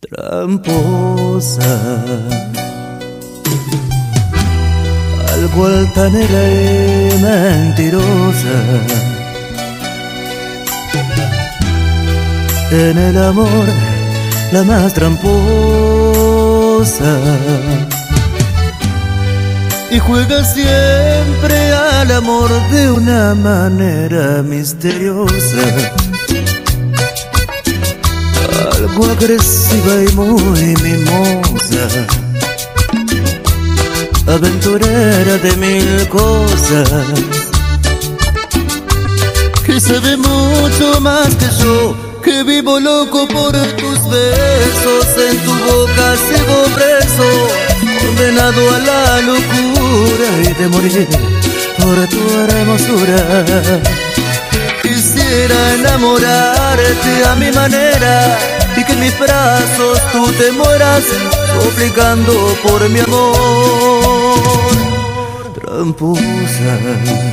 Tramposa, algo altanera y mentirosa. En el amor, la más tramposa. Y juega siempre al amor de una manera misteriosa, algo agresiva y muy mimosa, aventurera de mil cosas, que sabe mucho más que yo, que vivo loco por tus besos. En tu boca sigo preso, condenado a la locura y de morir por tu hermosura. Quisiera enamorarte a mi manera y que en mis brazos tú te mueras, suplicando por mi amor. Tramposa,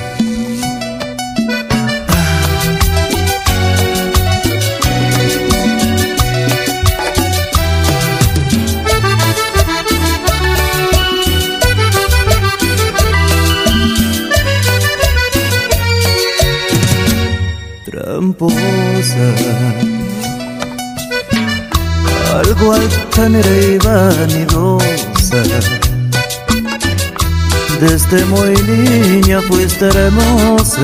tramposa, algo altanera y vanidosa. Desde muy niña fuiste hermosa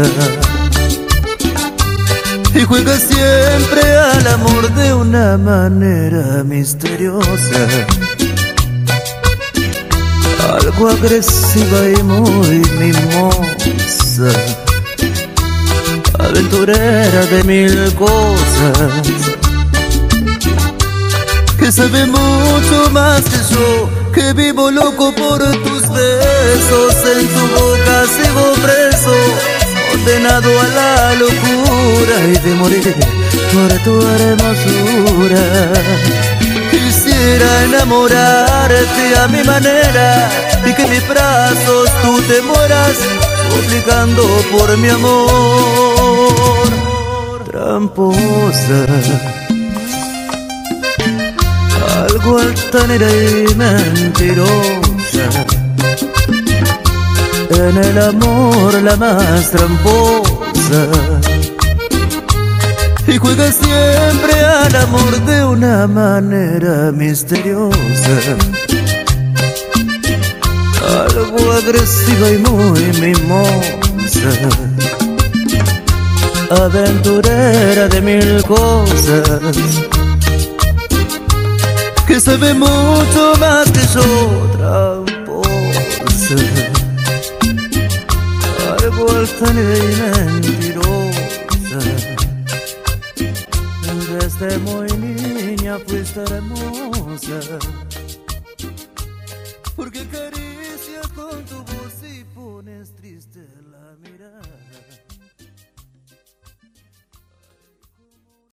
y juegas siempre al amor de una manera misteriosa, algo agresiva y muy mimosa, aventurera de mil cosas, que sabe mucho más que yo, que vivo loco por tus besos. En tu boca sigo preso, condenado a la locura y de morir por tu hermosura. Quisiera enamorarte a mi manera y que en mis brazos tú te mueras, suplicando por mi amor. Tramposa, algo altanera y mentirosa. En el amor la más tramposa. Y juega siempre al amor de una manera misteriosa, algo agresiva y muy mimosa, aventurera de mil cosas, que sabe mucho más que yo. Tramposa, algo altanera y mentirosa. Desde muy niña fuiste hermosa, porque acaricias con tu